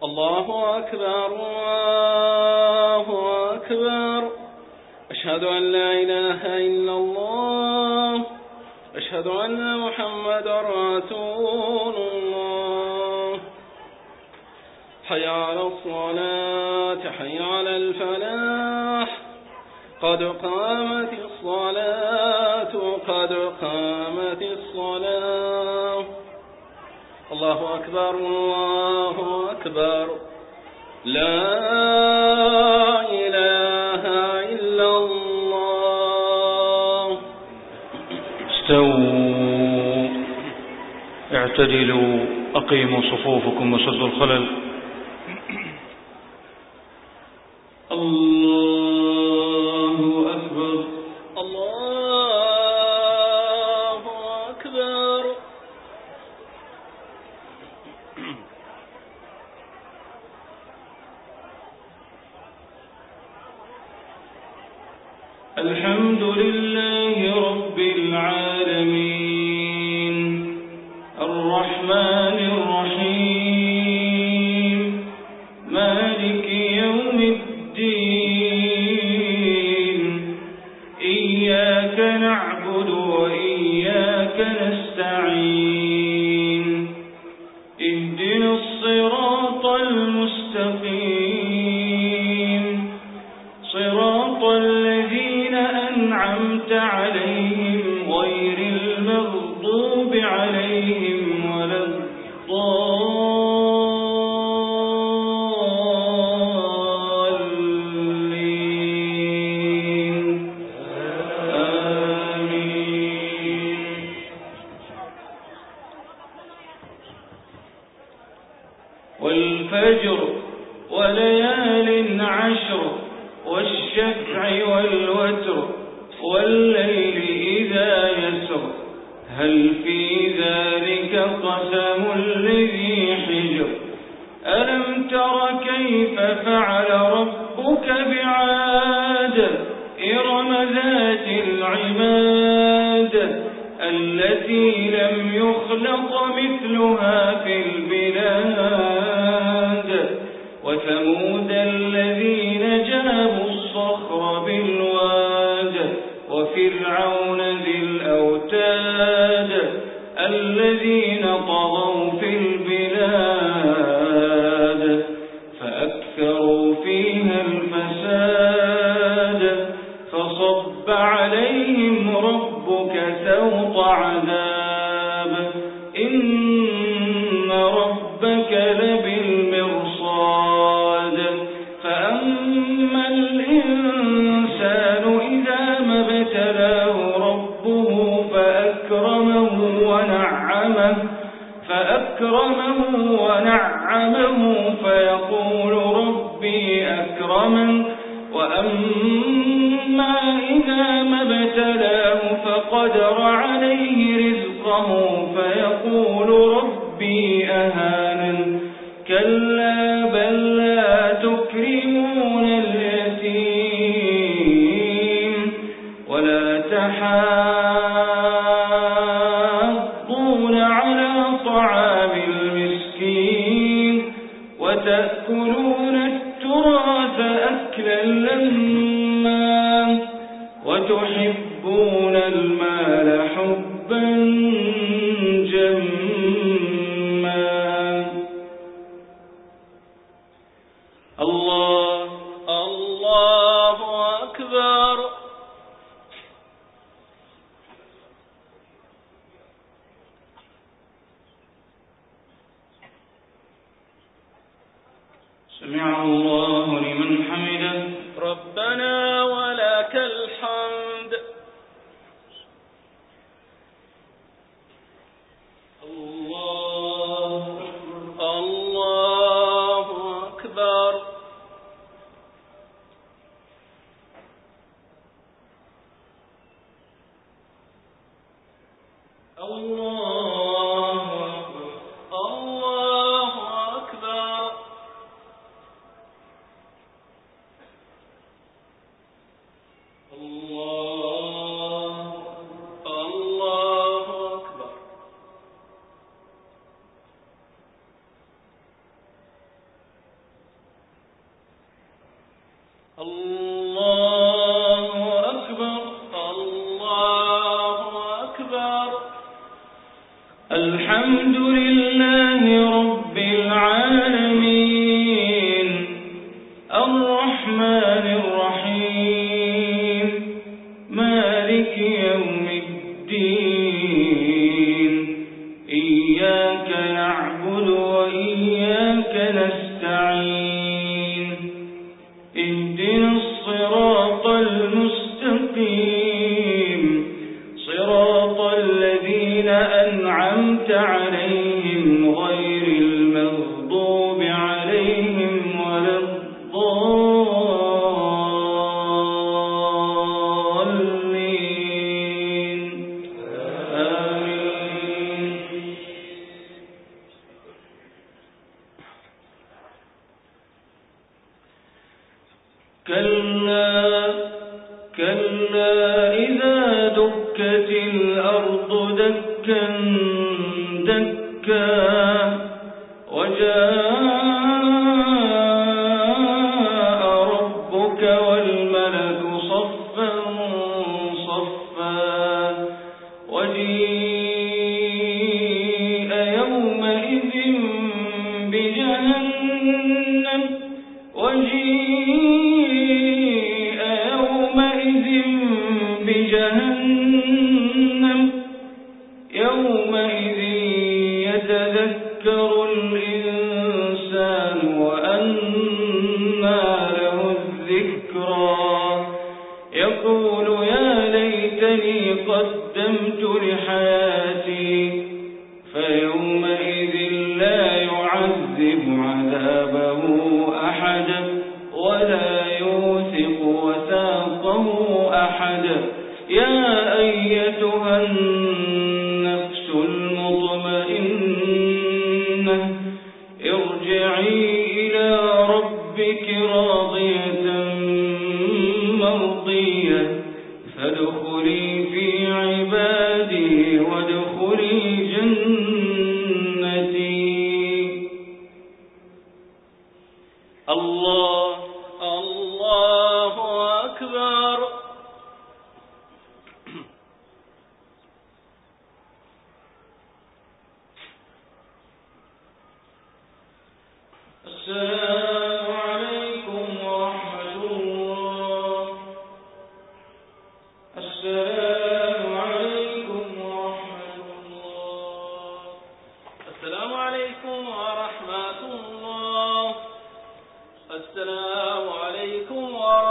الله أكبر الله أكبر. أشهد أن لا إله إلا الله. أشهد أن محمدا رسول الله. حي على الصلاة حي على الفلاح. قد قامت الصلاة قد قامت الصلاة. الله أكبر الله أكبر. لا إله إلا الله. استووا اعتدلوا أقيموا صفوفكم وسدوا الخلل. الله أكبر الله أكبر. الحمد لله رب العالمين الرحمن الرحيم مالك يوم الدين إياك نعبد وإياك نستعين اهدنا الصراط المستقيم صراط الذين أنعمت عليهم غير المغضوب عليهم ولا الضالين آمين. والفجر وليال عشر والشفع والوتر والليل إذا يسر هل في ذلك قسم لذي حجر ألم تر كيف فعل ربك بعاد إرم ذات العماد التي لم يخلق مثلها في البلاد وثمود الذين جابوا الصخر بالواد وفرعون ذي الأوتاد الذين طغوا في البلاد فأكثروا فيها الفساد فصب عليهم ربك سوط عذاب إن ربك لبالمرصاد فأما الإنسان إذا ما ابتلاه ربه فأكرمه ونعمه فيقول ربي أكرمن وأما إذا ما ابتلاه فقدر عليه رزقه فيقول ربي أهانن كلا بل لا تكرمون اليتيم ولا تحاضون على طعام المسكين وتأكلون التراث أكلا لما وتحبون المال حبا جما. الله أكبر. سمع الله لمن حمده ربنا ولك الحمد. الله أكبر. الله أكبر. الله أكبر الله أكبر. الحمد لله رب العالمين الرحمن الرحيم مالك يوم الدين إياك نعبد وإياك نستعين اهدنا الصراط المستقيم صراط الذين أنعمت عليهم غير المغضوب عليهم ولا الضالين آمين. كلا إذا دكت الأرض دكا دكا وجاء ربك والملك صفا صفا وجيء يومئذ بجهنم يومئذ يتذكر الإنسان وأنى له الذكرى يقول يا ليتني قدمت لحياتي فيومئذ لا يعذب عذابه أحد ولا يوثق وثاقه أحد. يا أيتها النفس المطمئنة ارجعي إلى ربك راضية مرضية فادخلي في عبادي وادخلي جنتي. الله أكبر. السلام عليكم ورحمة الله. السلام عليكم ورحمة الله. السلام عليكم ورحمة الله. السلام عليكم ورحمة